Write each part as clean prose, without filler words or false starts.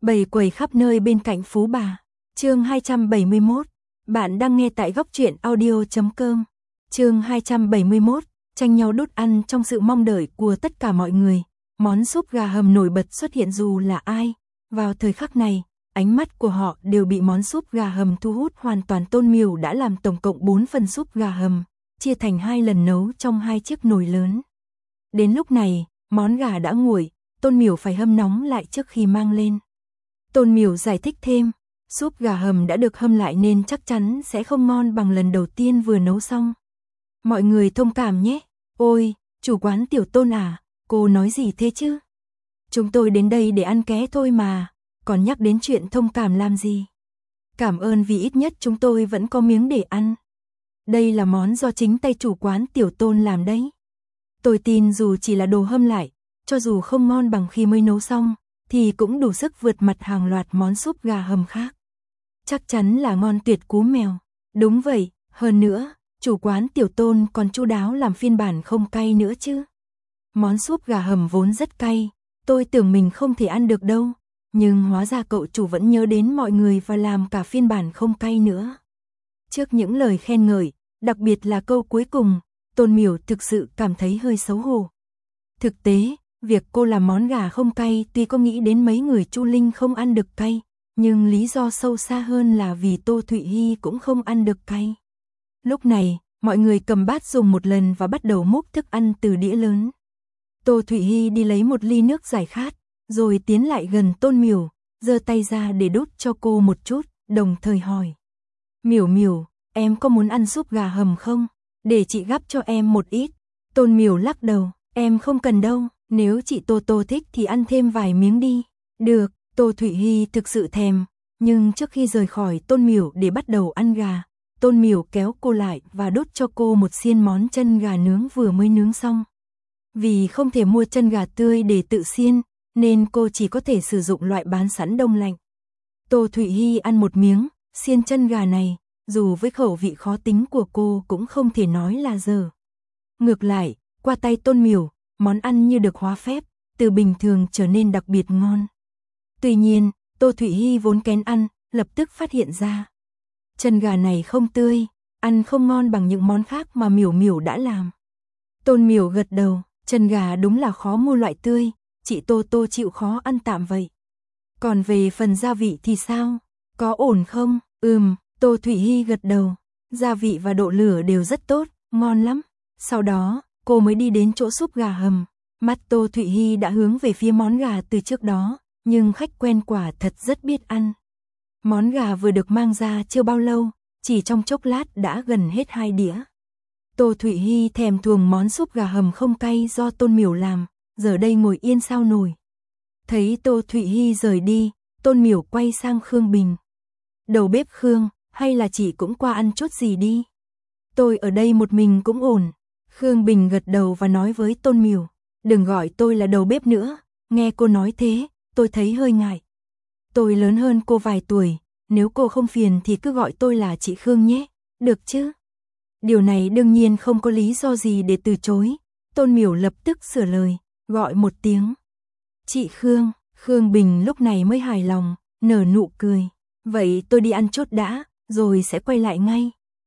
Bầy quầy khắp nơi bên cạnh Phú Bà. Chương 271. Bạn đang nghe tại góc truyện audio.com. Chương 271. Tranh nhau đút ăn trong sự mong đợi của tất cả mọi người. Món súp gà hầm nổi bật xuất hiện dù là ai. Vào thời khắc này, ánh mắt của họ đều bị món súp gà hầm thu hút hoàn toàn. Tôn Miểu đã làm tổng cộng 4 phần súp gà hầm, chia thành 2 lần nấu trong 2 chiếc nồi lớn. Đến lúc này, món gà đã nguội, Tôn Miểu phải hâm nóng lại trước khi mang lên. Tôn Miểu giải thích thêm, súp gà hầm đã được hâm lại nên chắc chắn sẽ không ngon bằng lần đầu tiên vừa nấu xong. Mọi người thông cảm nhé. Ôi, chủ quán Tiểu Tôn à, cô nói gì thế chứ? Chúng tôi đến đây để ăn ké thôi mà, còn nhắc đến chuyện thông cảm làm gì? Cảm ơn vì ít nhất chúng tôi vẫn có miếng để ăn. Đây là món do chính tay chủ quán Tiểu Tôn làm đấy. Tôi tin dù chỉ là đồ hâm lại, cho dù không ngon bằng khi mới nấu xong, thì cũng đủ sức vượt mặt hàng loạt món súp gà hầm khác. Chắc chắn là ngon tuyệt cú mèo. Đúng vậy, hơn nữa, chủ quán Tiểu Tôn còn chu đáo làm phiên bản không cay nữa chứ. Món súp gà hầm vốn rất cay, tôi tưởng mình không thể ăn được đâu, nhưng hóa ra cậu chủ vẫn nhớ đến mọi người và làm cả phiên bản không cay nữa. Trước những lời khen ngợi, đặc biệt là câu cuối cùng, Tôn Miểu thực sự cảm thấy hơi xấu hổ. Thực tế, việc cô làm món gà không cay tuy có nghĩ đến mấy người Chu Linh không ăn được cay, nhưng lý do sâu xa hơn là vì Tô Thụy Hy cũng không ăn được cay. Lúc này, mọi người cầm bát dùng một lần và bắt đầu múc thức ăn từ đĩa lớn. Tô Thụy Hy đi lấy một ly nước giải khát, rồi tiến lại gần Tôn Miểu, giơ tay ra để đút cho cô một chút, đồng thời hỏi. Miểu Miểu, em có muốn ăn súp gà hầm không? Để chị gắp cho em một ít. Tôn Miểu lắc đầu, em không cần đâu, nếu chị Tô Tô thích thì ăn thêm vài miếng đi. Được, Tô Thụy Hy thực sự thèm, nhưng trước khi rời khỏi Tôn Miểu để bắt đầu ăn gà, Tôn Miểu kéo cô lại và đút cho cô một xiên món chân gà nướng vừa mới nướng xong. Vì không thể mua chân gà tươi để tự xiên, nên cô chỉ có thể sử dụng loại bán sẵn đông lạnh. Tô Thụy Hy ăn một miếng, xiên chân gà này, dù với khẩu vị khó tính của cô cũng không thể nói là dở. Ngược lại, qua tay Tôn Miểu, món ăn như được hóa phép, từ bình thường trở nên đặc biệt ngon. Tuy nhiên, Tô Thụy Hy vốn kén ăn, lập tức phát hiện ra. Chân gà này không tươi, ăn không ngon bằng những món khác mà Miểu Miểu đã làm. Tôn Miểu gật đầu, chân gà đúng là khó mua loại tươi, chị Tô Tô chịu khó ăn tạm vậy. Còn về phần gia vị thì sao? Có ổn không? Tô Thụy Hy gật đầu, gia vị và độ lửa đều rất tốt, ngon lắm. Sau đó, cô mới đi đến chỗ súp gà hầm. Mắt Tô Thụy Hy đã hướng về phía món gà từ trước đó, nhưng khách quen quả thật rất biết ăn. Món gà vừa được mang ra chưa bao lâu, chỉ trong chốc lát đã gần hết 2 đĩa. Tô Thụy Hy thèm thuồng món súp gà hầm không cay do Tôn Miểu làm, giờ đây ngồi yên sao nổi. Thấy Tô Thụy Hy rời đi, Tôn Miểu quay sang Khương Bình. Đầu bếp Khương, hay là chị cũng qua ăn chút gì đi? Tôi ở đây một mình cũng ổn. Khương Bình gật đầu và nói với Tôn Miểu, đừng gọi tôi là đầu bếp nữa, nghe cô nói thế, tôi thấy hơi ngại. Tôi lớn hơn cô vài tuổi, nếu cô không phiền thì cứ gọi tôi là chị Khương nhé, được chứ? Điều này đương nhiên không có lý do gì để từ chối. Tôn Miểu lập tức sửa lời, gọi một tiếng. Chị Khương. Khương Bình lúc này mới hài lòng, nở nụ cười. Vậy tôi đi ăn chút đã, rồi sẽ quay lại ngay.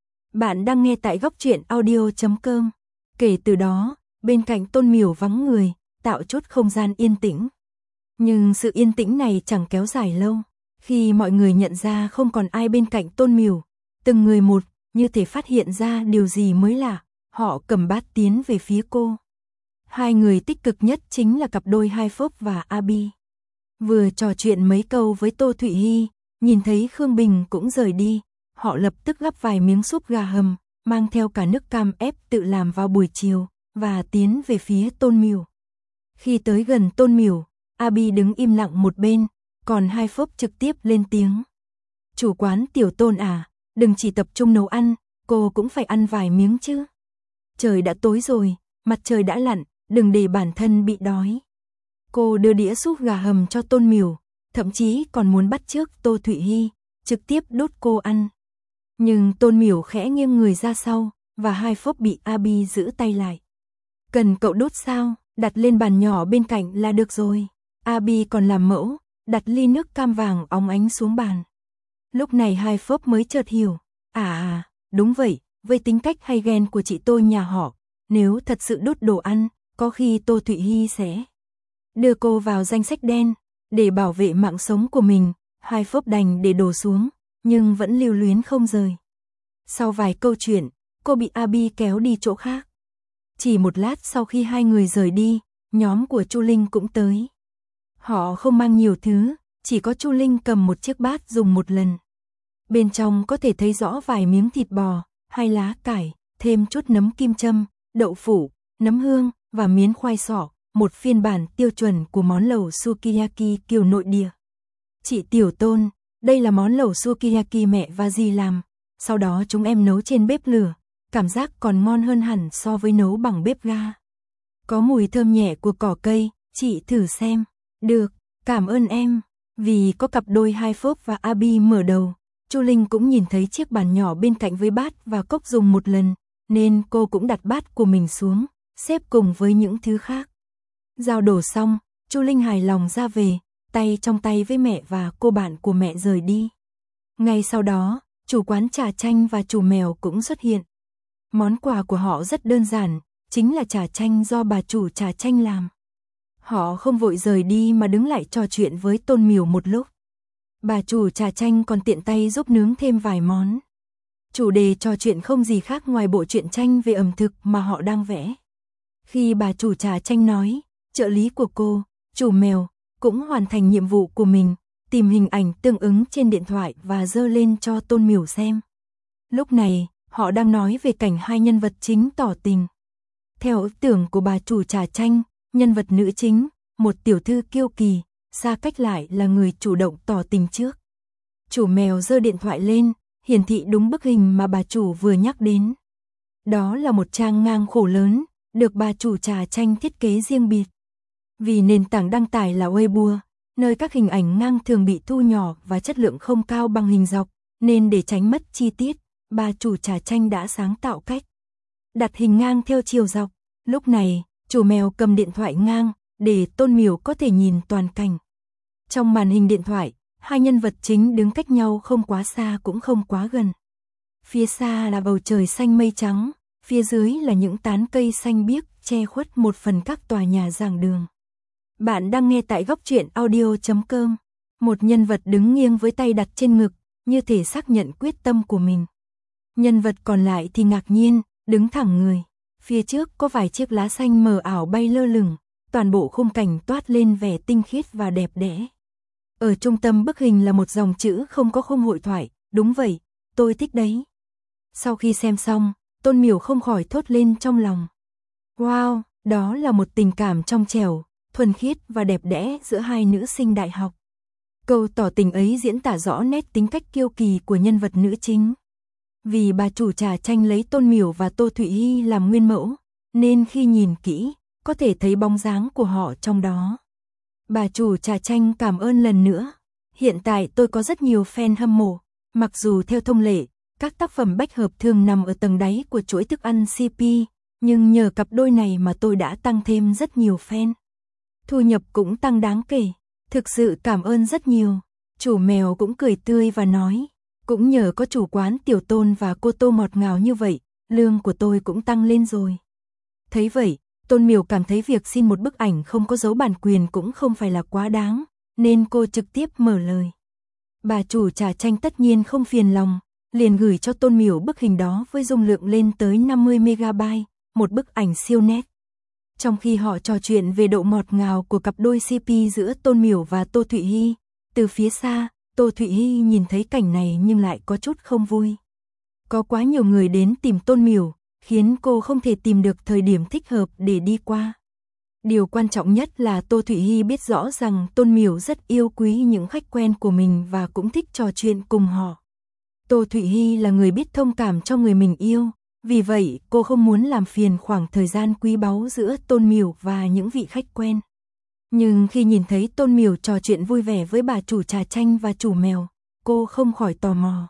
Bạn đang nghe tại góc truyện audio.com. Kể từ đó, bên cạnh Tôn Miểu vắng người, tạo chút không gian yên tĩnh. Nhưng sự yên tĩnh này chẳng kéo dài lâu. Khi mọi người nhận ra không còn ai bên cạnh Tôn Miểu, từng người một, như thể phát hiện ra điều gì mới lạ, họ cầm bát tiến về phía cô. Hai người tích cực nhất chính là cặp đôi Hai Phốc và Abi. Vừa trò chuyện mấy câu với Tô Thụy Hy, nhìn thấy Khương Bình cũng rời đi, họ lập tức gắp vài miếng súp gà hầm, mang theo cả nước cam ép tự làm vào buổi chiều, và tiến về phía Tôn Miểu. Khi tới gần Tôn Miểu, Abi đứng im lặng một bên, còn Hai Phốc trực tiếp lên tiếng. Chủ quán Tiểu Tôn à, đừng chỉ tập trung nấu ăn, cô cũng phải ăn vài miếng chứ. Trời đã tối rồi, mặt trời đã lặn, đừng để bản thân bị đói. Cô đưa đĩa súp gà hầm cho Tôn Miểu, thậm chí còn muốn bắt chước Tô Thụy Hy, trực tiếp đút cô ăn. Nhưng Tôn Miểu khẽ nghiêng người ra sau, và Hai Phốc bị Abi giữ tay lại. Cần cậu đút sao, đặt lên bàn nhỏ bên cạnh là được rồi. Abi còn làm mẫu, đặt ly nước cam vàng óng ánh xuống bàn. Lúc này Hai Phốp mới chợt hiểu, đúng vậy, với tính cách hay ghen của chị tôi nhà họ, nếu thật sự đốt đồ ăn, có khi Tô Thụy Hy sẽ đưa cô vào danh sách đen, để bảo vệ mạng sống của mình. Hai Phốp đành để đổ xuống, nhưng vẫn lưu luyến không rời. Sau vài câu chuyện, cô bị Abi kéo đi chỗ khác. Chỉ một lát sau khi hai người rời đi, nhóm của Chu Linh cũng tới. Họ không mang nhiều thứ, chỉ có Chu Linh cầm một chiếc bát dùng một lần. Bên trong có thể thấy rõ vài miếng thịt bò, 2 lá cải, thêm chút nấm kim châm, đậu phụ, nấm hương và miến khoai sọ, một phiên bản tiêu chuẩn của món lẩu sukiyaki kiểu nội địa. Chị Tiểu Tôn, đây là món lẩu sukiyaki mẹ và dì làm, sau đó chúng em nấu trên bếp lửa, cảm giác còn ngon hơn hẳn so với nấu bằng bếp ga. Có mùi thơm nhẹ của cỏ cây, chị thử xem. Được, cảm ơn em. Vì có cặp đôi Hai Phốp và Abi mở đầu, Chu Linh cũng nhìn thấy chiếc bàn nhỏ bên cạnh với bát và cốc dùng một lần, nên cô cũng đặt bát của mình xuống, xếp cùng với những thứ khác. Giao đổ xong, Chu Linh hài lòng ra về, tay trong tay với mẹ và cô bạn của mẹ rời đi. Ngay sau đó, chủ quán trà chanh và chủ mèo cũng xuất hiện. Món quà của họ rất đơn giản, chính là trà chanh do bà chủ trà chanh làm. Họ không vội rời đi mà đứng lại trò chuyện với Tôn Miểu một lúc. Bà chủ trà chanh còn tiện tay giúp nướng thêm vài món. Chủ đề trò chuyện không gì khác ngoài bộ truyện tranh về ẩm thực mà họ đang vẽ. Khi bà chủ trà chanh nói, trợ lý của cô, chủ mèo, cũng hoàn thành nhiệm vụ của mình, tìm hình ảnh tương ứng trên điện thoại và dơ lên cho Tôn Miểu xem. Lúc này, họ đang nói về cảnh hai nhân vật chính tỏ tình. Theo ước tưởng của bà chủ trà chanh, nhân vật nữ chính, một tiểu thư kiêu kỳ, xa cách lại là người chủ động tỏ tình trước. Chủ mèo giơ điện thoại lên, hiển thị đúng bức hình mà bà chủ vừa nhắc đến. Đó là một trang ngang khổ lớn, được bà chủ trà chanh thiết kế riêng biệt. Vì nền tảng đăng tải là Weibo, nơi các hình ảnh ngang thường bị thu nhỏ và chất lượng không cao bằng hình dọc, nên để tránh mất chi tiết, bà chủ trà chanh đã sáng tạo cách đặt hình ngang theo chiều dọc. Lúc này, chủ mèo cầm điện thoại ngang, để Tôn Miểu có thể nhìn toàn cảnh. Trong màn hình điện thoại, hai nhân vật chính đứng cách nhau không quá xa cũng không quá gần. Phía xa là bầu trời xanh mây trắng, phía dưới là những tán cây xanh biếc che khuất một phần các tòa nhà giảng đường. Bạn đang nghe tại góc truyện audio.com. Một nhân vật đứng nghiêng với tay đặt trên ngực, như thể xác nhận quyết tâm của mình. Nhân vật còn lại thì ngạc nhiên, đứng thẳng người. Phía trước có vài chiếc lá xanh mờ ảo bay lơ lửng, toàn bộ khung cảnh toát lên vẻ tinh khiết và đẹp đẽ. Ở trung tâm bức hình là một dòng chữ không có khung hội thoại, đúng vậy, tôi thích đấy. Sau khi xem xong, Tôn Miểu không khỏi thốt lên trong lòng. Wow, đó là một tình cảm trong trẻo, thuần khiết và đẹp đẽ giữa hai nữ sinh đại học. Câu tỏ tình ấy diễn tả rõ nét tính cách kiêu kỳ của nhân vật nữ chính. Vì bà chủ trà chanh lấy Tôn Miểu và Tô Thụy Hy làm nguyên mẫu, nên khi nhìn kỹ, có thể thấy bóng dáng của họ trong đó. Bà chủ trà chanh cảm ơn lần nữa. Hiện tại tôi có rất nhiều fan hâm mộ, mặc dù theo thông lệ, các tác phẩm bách hợp thường nằm ở tầng đáy của chuỗi thức ăn CP, nhưng nhờ cặp đôi này mà tôi đã tăng thêm rất nhiều fan. Thu nhập cũng tăng đáng kể, thực sự cảm ơn rất nhiều. Chủ mèo cũng cười tươi và nói, cũng nhờ có chủ quán Tiểu Tôn và cô Tô ngọt ngào như vậy, lương của tôi cũng tăng lên rồi. Thấy vậy, Tôn Miểu cảm thấy việc xin một bức ảnh không có dấu bản quyền cũng không phải là quá đáng, nên cô trực tiếp mở lời. Bà chủ trà chanh tất nhiên không phiền lòng, liền gửi cho Tôn Miểu bức hình đó với dung lượng lên tới 50 MB, một bức ảnh siêu nét. Trong khi họ trò chuyện về độ ngọt ngào của cặp đôi CP giữa Tôn Miểu và Tô Thụy Hy, từ phía xa, Tô Thụy Hy nhìn thấy cảnh này nhưng lại có chút không vui. Có quá nhiều người đến tìm Tôn Miểu, khiến cô không thể tìm được thời điểm thích hợp để đi qua. Điều quan trọng nhất là Tô Thụy Hy biết rõ rằng Tôn Miểu rất yêu quý những khách quen của mình và cũng thích trò chuyện cùng họ. Tô Thụy Hy là người biết thông cảm cho người mình yêu, vì vậy cô không muốn làm phiền khoảng thời gian quý báu giữa Tôn Miểu và những vị khách quen. Nhưng khi nhìn thấy Tôn Miểu trò chuyện vui vẻ với bà chủ trà chanh và chủ mèo, cô không khỏi tò mò.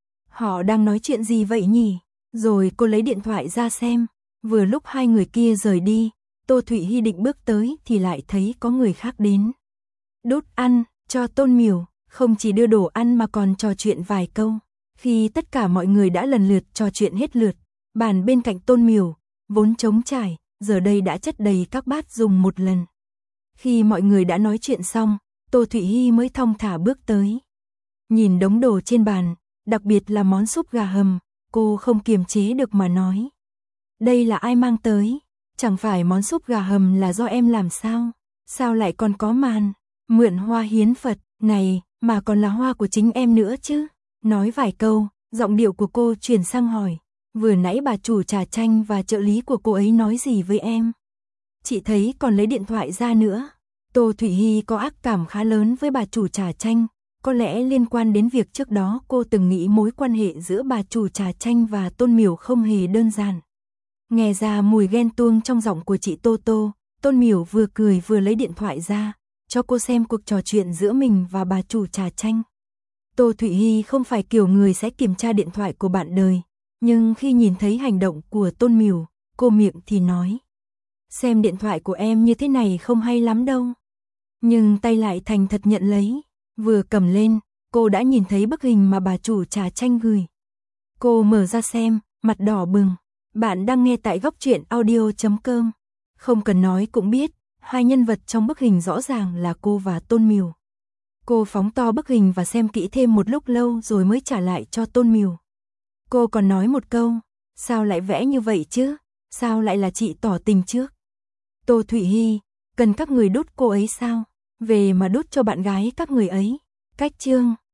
Họ đang nói chuyện gì vậy nhỉ? Rồi cô lấy điện thoại ra xem, vừa lúc hai người kia rời đi, Tô Thụy Hy định bước tới thì lại thấy có người khác đến. Đốt ăn, cho Tôn Miểu, không chỉ đưa đồ ăn mà còn trò chuyện vài câu. Khi tất cả mọi người đã lần lượt trò chuyện hết lượt, bàn bên cạnh Tôn Miểu, vốn trống trải, giờ đây đã chất đầy các bát dùng một lần. Khi mọi người đã nói chuyện xong, Tô Thụy Hi mới thong thả bước tới. Nhìn đống đồ trên bàn, đặc biệt là món súp gà hầm, cô không kiềm chế được mà nói. Đây là ai mang tới? Chẳng phải món súp gà hầm là do em làm sao? Sao lại còn có màn? Mượn hoa hiến Phật, này, mà còn là hoa của chính em nữa chứ? Nói vài câu, giọng điệu của cô chuyển sang hỏi. Vừa nãy bà chủ trà chanh và trợ lý của cô ấy nói gì với em? Chị thấy còn lấy điện thoại ra nữa. Tô Thụy Hi có ác cảm khá lớn với bà chủ trà chanh. Có lẽ liên quan đến việc trước đó cô từng nghĩ mối quan hệ giữa bà chủ trà chanh và Tôn Miểu không hề đơn giản. Nghe ra mùi ghen tuông trong giọng của chị Tô Tô, Tôn Miểu vừa cười vừa lấy điện thoại ra, cho cô xem cuộc trò chuyện giữa mình và bà chủ trà chanh. Tô Thụy Hi không phải kiểu người sẽ kiểm tra điện thoại của bạn đời, nhưng khi nhìn thấy hành động của Tôn Miểu, cô miệng thì nói. Xem điện thoại của em như thế này không hay lắm đâu. Nhưng tay lại thành thật nhận lấy. Vừa cầm lên, cô đã nhìn thấy bức hình mà bà chủ trà chanh gửi. Cô mở ra xem, mặt đỏ bừng. Bạn đang nghe tại góc truyện audio.com. Không cần nói cũng biết, hai nhân vật trong bức hình rõ ràng là cô và Tôn Miểu. Cô phóng to bức hình và xem kỹ thêm một lúc lâu rồi mới trả lại cho Tôn Miểu. Cô còn nói một câu, sao lại vẽ như vậy chứ? Sao lại là chị tỏ tình trước? Tô Thụy Hi, cần các người đút cô ấy sao? Về mà đút cho bạn gái các người ấy. Cách chương